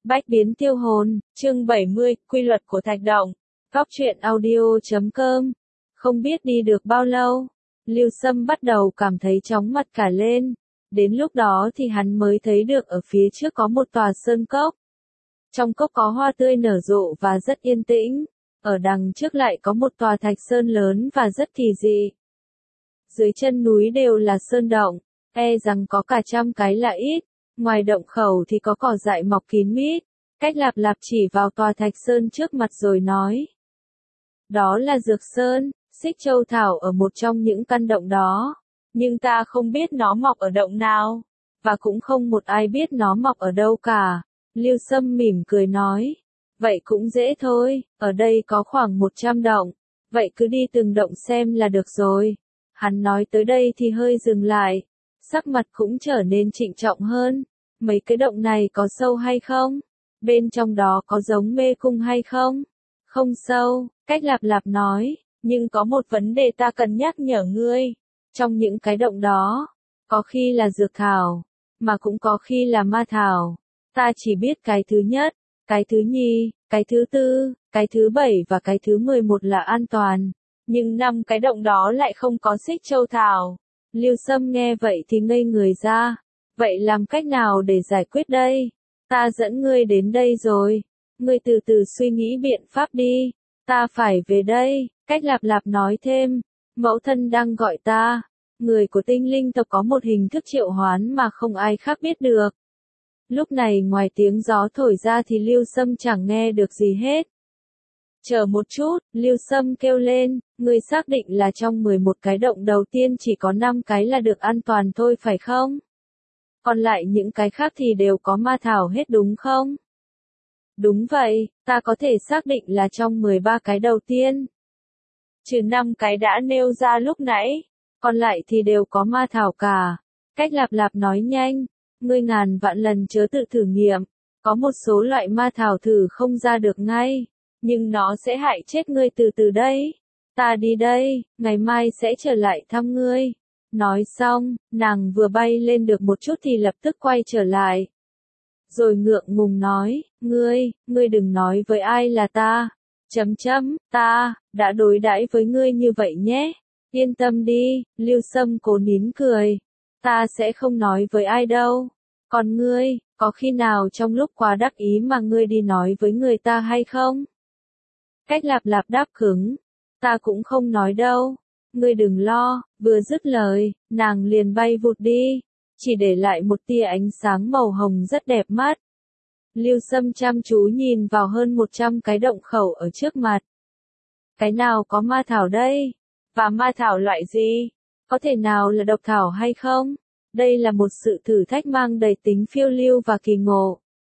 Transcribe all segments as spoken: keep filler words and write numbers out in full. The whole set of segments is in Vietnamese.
Bách biến tiêu hồn, chương bảy mươi, quy luật của thạch động. Góc truyện audio chấm com. Không biết đi được bao lâu, Lưu Sâm bắt đầu cảm thấy chóng mặt cả lên. Đến lúc đó thì hắn mới thấy được ở phía trước có một tòa sơn cốc. Trong cốc có hoa tươi nở rộ và rất yên tĩnh. Ở đằng trước lại có một tòa thạch sơn lớn và rất kỳ dị. Dưới chân núi đều là sơn động, e rằng có cả trăm cái là ít. Ngoài động khẩu thì có cỏ dại mọc kín mít. Cách Lạp Lạp chỉ vào tòa thạch sơn trước mặt rồi nói. Đó là dược sơn, xích châu thảo ở một trong những căn động đó. Nhưng ta không biết nó mọc ở động nào. Và cũng không một ai biết nó mọc ở đâu cả. Lưu Sâm mỉm cười nói. Vậy cũng dễ thôi, ở đây có khoảng một trăm động. Vậy cứ đi từng động xem là được rồi. Hắn nói tới đây thì hơi dừng lại. Sắc mặt cũng trở nên trịnh trọng hơn. Mấy cái động này có sâu hay không? Bên trong đó có giống mê cung hay không? Không sâu, Cách Lạp Lạp nói. Nhưng có một vấn đề ta cần nhắc nhở ngươi. Trong những cái động đó, có khi là dược thảo, mà cũng có khi là ma thảo. Ta chỉ biết cái thứ nhất, cái thứ nhì, cái thứ tư, cái thứ bảy và cái thứ mười một là an toàn. Nhưng năm cái động đó lại không có xích châu thảo. Lưu Sâm nghe vậy thì ngây người ra. Vậy làm cách nào để giải quyết đây? Ta dẫn ngươi đến đây rồi. Ngươi từ từ suy nghĩ biện pháp đi. Ta phải về đây. Cách Lạp Lạp nói thêm. Mẫu thân đang gọi ta. Người của tinh linh tộc có một hình thức triệu hoán mà không ai khác biết được. Lúc này ngoài tiếng gió thổi ra thì Lưu Sâm chẳng nghe được gì hết. Chờ một chút, Lưu Sâm kêu lên, ngươi xác định là trong mười một cái động đầu tiên chỉ có năm cái là được an toàn thôi phải không? Còn lại những cái khác thì đều có ma thảo hết đúng không? Đúng vậy, ta có thể xác định là trong mười ba cái đầu tiên. Trừ năm cái đã nêu ra lúc nãy, còn lại thì đều có ma thảo cả. Cách Lạp Lạp nói nhanh, ngươi ngàn vạn lần chớ tự thử nghiệm, có một số loại ma thảo thử không ra được ngay. Nhưng nó sẽ hại chết ngươi từ từ đấy. Ta đi đây, ngày mai sẽ trở lại thăm ngươi. Nói xong, nàng vừa bay lên được một chút thì lập tức quay trở lại. Rồi ngượng ngùng nói, ngươi, ngươi đừng nói với ai là ta. Chấm chấm, ta, đã đối đãi với ngươi như vậy nhé. Yên tâm đi, Lưu Sâm cố nín cười. Ta sẽ không nói với ai đâu. Còn ngươi, có khi nào trong lúc quá đắc ý mà ngươi đi nói với người ta hay không? Cách Lạp Lạp đáp cứng. Ta cũng không nói đâu. Ngươi đừng lo. Vừa dứt lời, nàng liền bay vụt đi. Chỉ để lại một tia ánh sáng màu hồng rất đẹp mắt. Lưu Sâm chăm chú nhìn vào hơn một trăm cái động khẩu ở trước mặt. Cái nào có ma thảo đây? Và ma thảo loại gì? Có thể nào là độc thảo hay không? Đây là một sự thử thách mang đầy tính phiêu lưu và kỳ ngộ.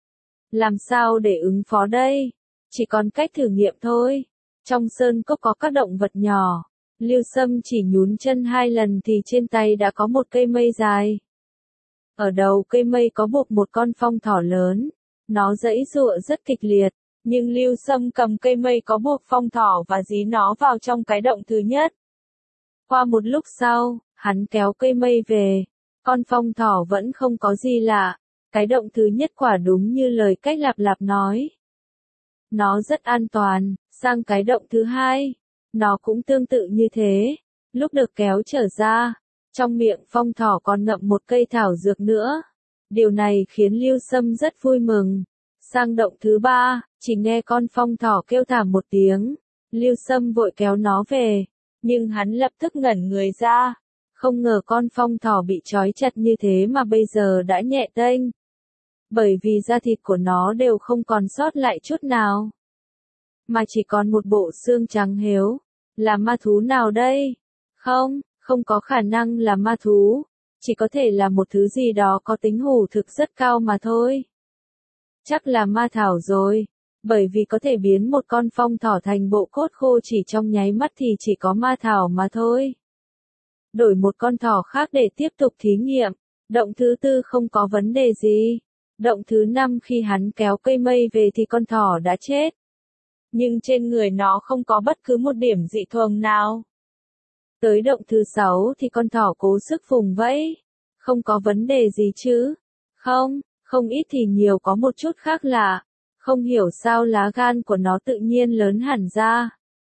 Làm sao để ứng phó đây? Chỉ còn cách thử nghiệm thôi. Trong sơn cốc có các động vật nhỏ. Lưu Sâm chỉ nhún chân hai lần thì trên tay đã có một cây mây dài. Ở đầu cây mây có buộc một con phong thỏ lớn. Nó giãy giụa rất kịch liệt. Nhưng Lưu Sâm cầm cây mây có buộc phong thỏ và dí nó vào trong cái động thứ nhất. Qua một lúc sau, hắn kéo cây mây về. Con phong thỏ vẫn không có gì lạ. Cái động thứ nhất quả đúng như lời Cách Lạp Lạp nói. Nó rất an toàn. Sang cái động thứ hai, nó cũng tương tự như thế. Lúc được kéo trở ra, trong miệng phong thỏ còn ngậm một cây thảo dược nữa. Điều này khiến Lưu Sâm rất vui mừng. Sang động thứ ba, chỉ nghe con phong thỏ kêu thảm một tiếng. Lưu Sâm vội kéo nó về, nhưng hắn lập tức ngẩn người ra. Không ngờ con phong thỏ bị trói chặt như thế mà bây giờ đã nhẹ tênh. Bởi vì da thịt của nó đều không còn sót lại chút nào. Mà chỉ còn một bộ xương trắng héo. Là ma thú nào đây? Không, không có khả năng là ma thú. Chỉ có thể là một thứ gì đó có tính hủ thực rất cao mà thôi. Chắc là ma thảo rồi. Bởi vì có thể biến một con phong thỏ thành bộ cốt khô chỉ trong nháy mắt thì chỉ có ma thảo mà thôi. Đổi một con thỏ khác để tiếp tục thí nghiệm. Động thứ tư không có vấn đề gì. Động thứ năm khi hắn kéo cây mây về thì con thỏ đã chết. Nhưng trên người nó không có bất cứ một điểm dị thường nào. Tới động thứ sáu thì con thỏ cố sức vùng vẫy. Không có vấn đề gì chứ? Không, không ít thì nhiều có một chút khác lạ, không hiểu sao lá gan của nó tự nhiên lớn hẳn ra.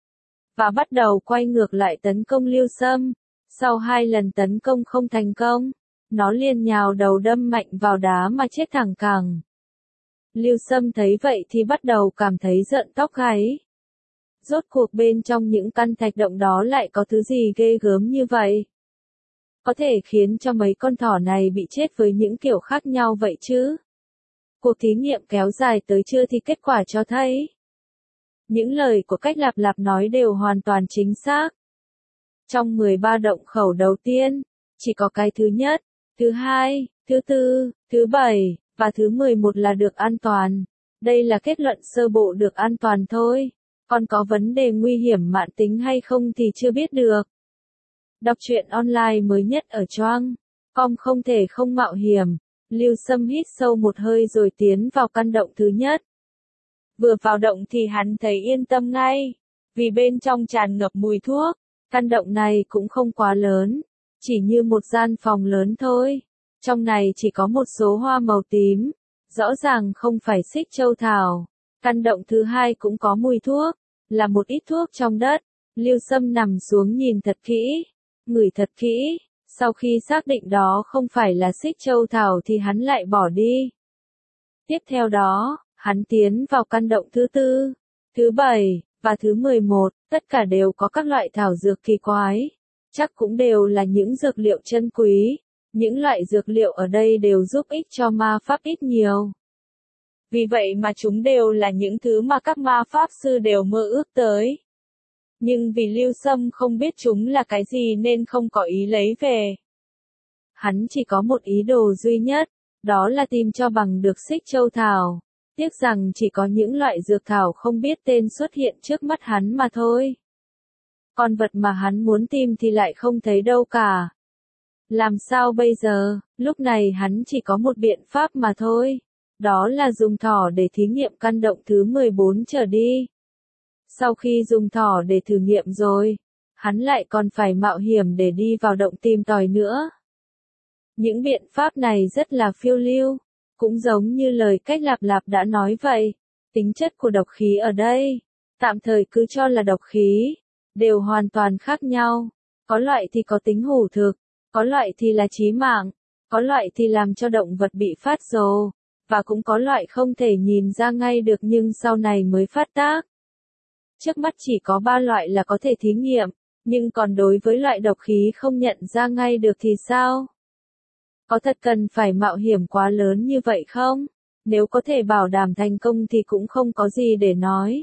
Và bắt đầu quay ngược lại tấn công Lưu Sâm. Sau hai lần tấn công không thành công, nó liền nhào đầu đâm mạnh vào đá mà chết thẳng cẳng. Lưu Sâm thấy vậy thì bắt đầu cảm thấy rợn tóc gáy. Rốt cuộc bên trong những căn thạch động đó lại có thứ gì ghê gớm như vậy? Có thể khiến cho mấy con thỏ này bị chết với những kiểu khác nhau vậy chứ? Cuộc thí nghiệm kéo dài tới trưa thì kết quả cho thấy những lời của Cách Lạp Lạp nói đều hoàn toàn chính xác. Trong mười ba động khẩu đầu tiên, chỉ có cái thứ nhất, thứ hai, thứ tư, thứ bảy, và thứ mười một là được an toàn. Đây là kết luận sơ bộ được an toàn thôi. Còn có vấn đề nguy hiểm mãn tính hay không thì chưa biết được. Đọc truyện online mới nhất ở Choang chấm com không thể không mạo hiểm. Lưu Sâm hít sâu một hơi rồi tiến vào căn động thứ nhất. Vừa vào động thì hắn thấy yên tâm ngay, vì bên trong tràn ngập mùi thuốc. Căn động này cũng không quá lớn, chỉ như một gian phòng lớn thôi. Trong này chỉ có một số hoa màu tím, rõ ràng không phải xích châu thảo. Căn động thứ hai cũng có mùi thuốc, là một ít thuốc trong đất. Lưu Sâm nằm xuống nhìn thật kỹ, ngửi thật kỹ. Sau khi xác định đó không phải là xích châu thảo thì hắn lại bỏ đi. Tiếp theo đó, hắn tiến vào căn động thứ tư, thứ bảy, và thứ mười một, tất cả đều có các loại thảo dược kỳ quái. Chắc cũng đều là những dược liệu chân quý. Những loại dược liệu ở đây đều giúp ích cho ma pháp ít nhiều. Vì vậy mà chúng đều là những thứ mà các ma pháp sư đều mơ ước tới. Nhưng vì Lưu Sâm không biết chúng là cái gì nên không có ý lấy về. Hắn chỉ có một ý đồ duy nhất, đó là tìm cho bằng được xích châu thảo. Tiếc rằng chỉ có những loại dược thảo không biết tên xuất hiện trước mắt hắn mà thôi. Con vật mà hắn muốn tìm thì lại không thấy đâu cả. Làm sao bây giờ? Lúc này hắn chỉ có một biện pháp mà thôi. Đó là dùng thỏ để thí nghiệm căn động thứ mười bốn trở đi. Sau khi dùng thỏ để thử nghiệm rồi, hắn lại còn phải mạo hiểm để đi vào động tìm tòi nữa. Những biện pháp này rất là phiêu lưu, cũng giống như lời Cách Lạp Lạp đã nói vậy. Tính chất của độc khí ở đây, tạm thời cứ cho là độc khí, đều hoàn toàn khác nhau. Có loại thì có tính hủ thực, có loại thì là chí mạng, có loại thì làm cho động vật bị phát rồ, và cũng có loại không thể nhìn ra ngay được nhưng sau này mới phát tác. Trước mắt chỉ có ba loại là có thể thí nghiệm, nhưng còn đối với loại độc khí không nhận ra ngay được thì sao? Có thật cần phải mạo hiểm quá lớn như vậy không? Nếu có thể bảo đảm thành công thì cũng không có gì để nói.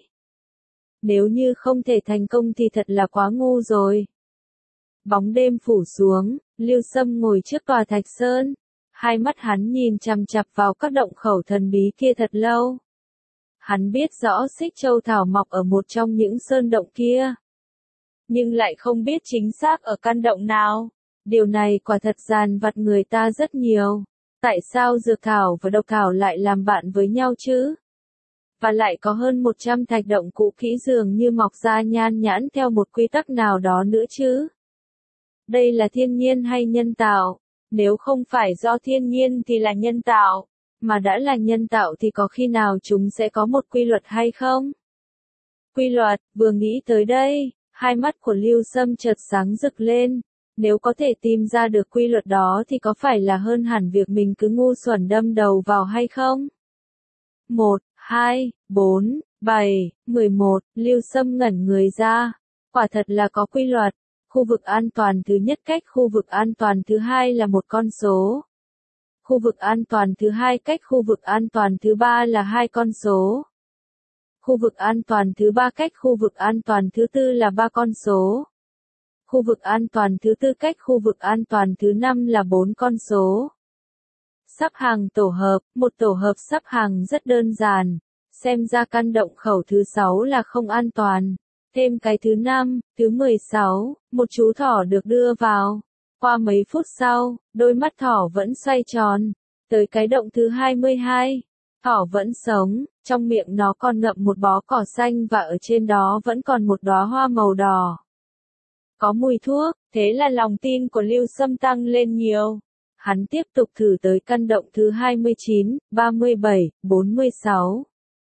Nếu như không thể thành công thì thật là quá ngu rồi. Bóng đêm phủ xuống, Lưu Sâm ngồi trước tòa thạch sơn. Hai mắt hắn nhìn chằm chằm vào các động khẩu thần bí kia thật lâu. Hắn biết rõ xích châu thảo mọc ở một trong những sơn động kia. Nhưng lại không biết chính xác ở căn động nào. Điều này quả thật dằn vặt người ta rất nhiều. Tại sao dược thảo và độc thảo lại làm bạn với nhau chứ? Và lại có hơn một trăm thạch động cũ kỹ dường như mọc ra nhan nhãn theo một quy tắc nào đó nữa chứ? Đây là thiên nhiên hay nhân tạo? Nếu không phải do thiên nhiên thì là nhân tạo. Mà đã là nhân tạo thì có khi nào chúng sẽ có một quy luật hay không? Quy luật, vừa nghĩ tới đây, hai mắt của Lưu Sâm chợt sáng rực lên. Nếu có thể tìm ra được quy luật đó thì có phải là hơn hẳn việc mình cứ ngu xuẩn đâm đầu vào hay không? một, hai, bốn, bảy, mười một, Lưu Sâm ngẩn người ra. Quả thật là có quy luật. Khu vực an toàn thứ nhất cách khu vực an toàn thứ hai là một con số. Khu vực an toàn thứ hai cách khu vực an toàn thứ ba là hai con số. Khu vực an toàn thứ ba cách khu vực an toàn thứ tư là ba con số. Khu vực an toàn thứ tư cách khu vực an toàn thứ năm là bốn con số. Sắp hàng tổ hợp, một tổ hợp sắp hàng rất đơn giản. Xem ra căn động khẩu thứ sáu là không an toàn. Thêm cái thứ năm, thứ mười sáu, một chú thỏ được đưa vào. Qua mấy phút sau, đôi mắt thỏ vẫn xoay tròn. Tới cái động thứ hai mươi hai, thỏ vẫn sống, trong miệng nó còn ngậm một bó cỏ xanh và ở trên đó vẫn còn một đóa hoa màu đỏ. Có mùi thuốc, thế là lòng tin của Lưu Sâm tăng lên nhiều. Hắn tiếp tục thử tới căn động thứ hai mươi chín, ba mươi bảy, bốn mươi sáu,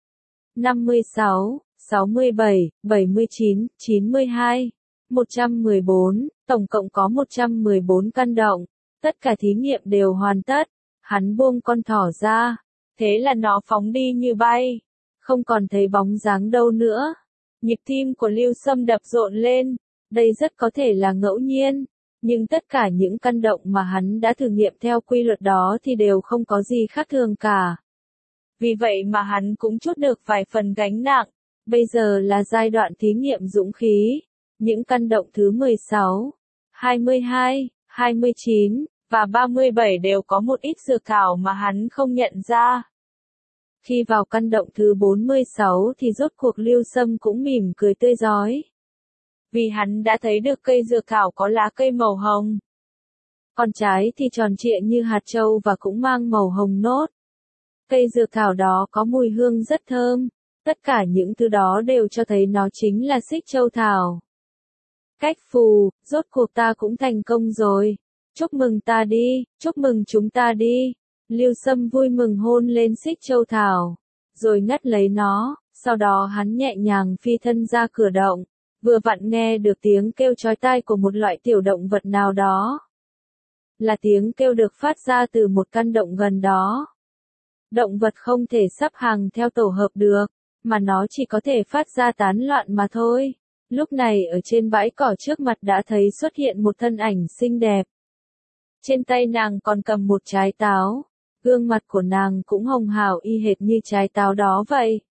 năm mươi sáu, sáu mươi bảy, bảy mươi chín, chín mươi hai, một trăm mười bốn, tổng cộng có một trăm mười bốn căn động. Tất cả thí nghiệm đều hoàn tất. Hắn buông con thỏ ra. Thế là nó phóng đi như bay. Không còn thấy bóng dáng đâu nữa. Nhịp tim của Lưu Sâm đập rộn lên. Đây rất có thể là ngẫu nhiên. Nhưng tất cả những căn động mà hắn đã thử nghiệm theo quy luật đó thì đều không có gì khác thường cả. Vì vậy mà hắn cũng trút được vài phần gánh nặng. Bây giờ là giai đoạn thí nghiệm dũng khí. Những căn động thứ mười sáu, hai mươi hai, hai mươi chín, và ba mươi bảy đều có một ít dược thảo mà hắn không nhận ra. Khi vào căn động thứ bốn mươi sáu thì rốt cuộc Lưu Sâm cũng mỉm cười tươi rói. Vì hắn đã thấy được cây dược thảo có lá cây màu hồng. Còn trái thì tròn trịa như hạt châu và cũng mang màu hồng nốt. Cây dược thảo đó có mùi hương rất thơm. Tất cả những thứ đó đều cho thấy nó chính là xích châu thảo. Cách phù, rốt cuộc ta cũng thành công rồi. Chúc mừng ta đi, chúc mừng chúng ta đi. Lưu Sâm vui mừng hôn lên xích châu thảo, rồi ngắt lấy nó, sau đó hắn nhẹ nhàng phi thân ra cửa động, vừa vặn nghe được tiếng kêu chói tai của một loại tiểu động vật nào đó. Là tiếng kêu được phát ra từ một căn động gần đó. Động vật không thể sắp hàng theo tổ hợp được, mà nó chỉ có thể phát ra tán loạn mà thôi. Lúc này ở trên bãi cỏ trước mặt đã thấy xuất hiện một thân ảnh xinh đẹp. Trên tay nàng còn cầm một trái táo, gương mặt của nàng cũng hồng hào y hệt như trái táo đó vậy.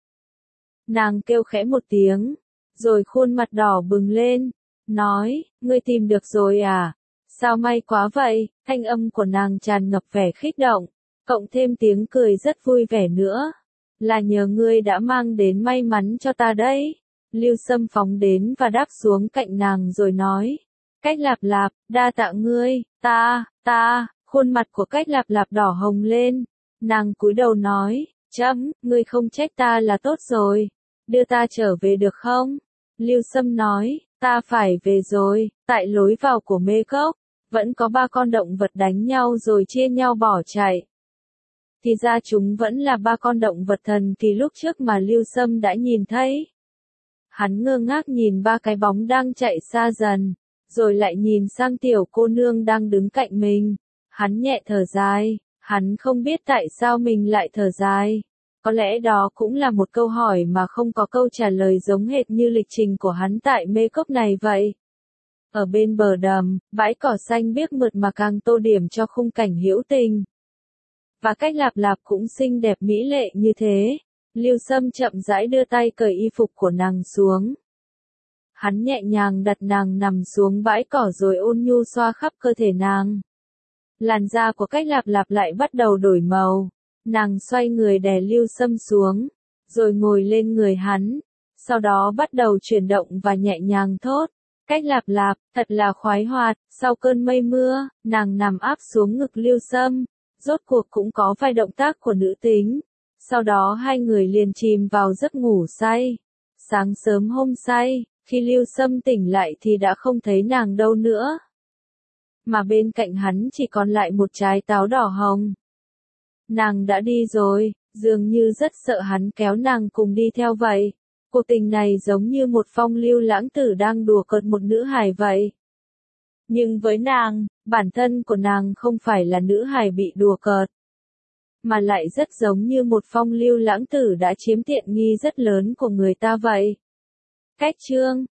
Nàng kêu khẽ một tiếng, rồi khuôn mặt đỏ bừng lên, nói, ngươi tìm được rồi à? Sao may quá vậy? Thanh âm của nàng tràn ngập vẻ khích động, cộng thêm tiếng cười rất vui vẻ nữa. Là nhờ ngươi đã mang đến may mắn cho ta đấy. Lưu Sâm phóng đến và đáp xuống cạnh nàng rồi nói. Cách Lạp Lạp, đa tạ ngươi, ta, ta, khuôn mặt của Cách Lạp Lạp đỏ hồng lên. Nàng cúi đầu nói, chấm, ngươi không trách ta là tốt rồi. Đưa ta trở về được không? Lưu Sâm nói, ta phải về rồi, tại lối vào của mê cốc, vẫn có ba con động vật đánh nhau rồi chia nhau bỏ chạy. Thì ra chúng vẫn là ba con động vật thần kỳ lúc trước mà Lưu Sâm đã nhìn thấy. Hắn ngơ ngác nhìn ba cái bóng đang chạy xa dần, rồi lại nhìn sang tiểu cô nương đang đứng cạnh mình. Hắn nhẹ thở dài, hắn không biết tại sao mình lại thở dài. Có lẽ đó cũng là một câu hỏi mà không có câu trả lời giống hệt như lịch trình của hắn tại mê cốc này vậy. Ở bên bờ đầm, bãi cỏ xanh biếc mượt mà càng tô điểm cho khung cảnh hữu tình. Và Cách Lạp Lạp cũng xinh đẹp mỹ lệ như thế. Lưu Sâm chậm rãi đưa tay cởi y phục của nàng xuống. Hắn nhẹ nhàng đặt nàng nằm xuống bãi cỏ rồi ôn nhu xoa khắp cơ thể nàng. Làn da của Cách Lạp Lạp lại bắt đầu đổi màu. Nàng xoay người đè Lưu Sâm xuống, rồi ngồi lên người hắn. Sau đó bắt đầu chuyển động và nhẹ nhàng thốt. Cách Lạp Lạp, thật là khoái hoạt. Sau cơn mây mưa, nàng nằm áp xuống ngực Lưu Sâm. Rốt cuộc cũng có vài động tác của nữ tính. Sau đó hai người liền chìm vào giấc ngủ say. Sáng sớm hôm say, khi Lưu Sâm tỉnh lại thì đã không thấy nàng đâu nữa. Mà bên cạnh hắn chỉ còn lại một trái táo đỏ hồng. Nàng đã đi rồi, dường như rất sợ hắn kéo nàng cùng đi theo vậy. Cuộc tình này giống như một phong lưu lãng tử đang đùa cợt một nữ hài vậy. Nhưng với nàng, bản thân của nàng không phải là nữ hài bị đùa cợt, mà lại rất giống như một phong lưu lãng tử đã chiếm tiện nghi rất lớn của người ta vậy. Cách chương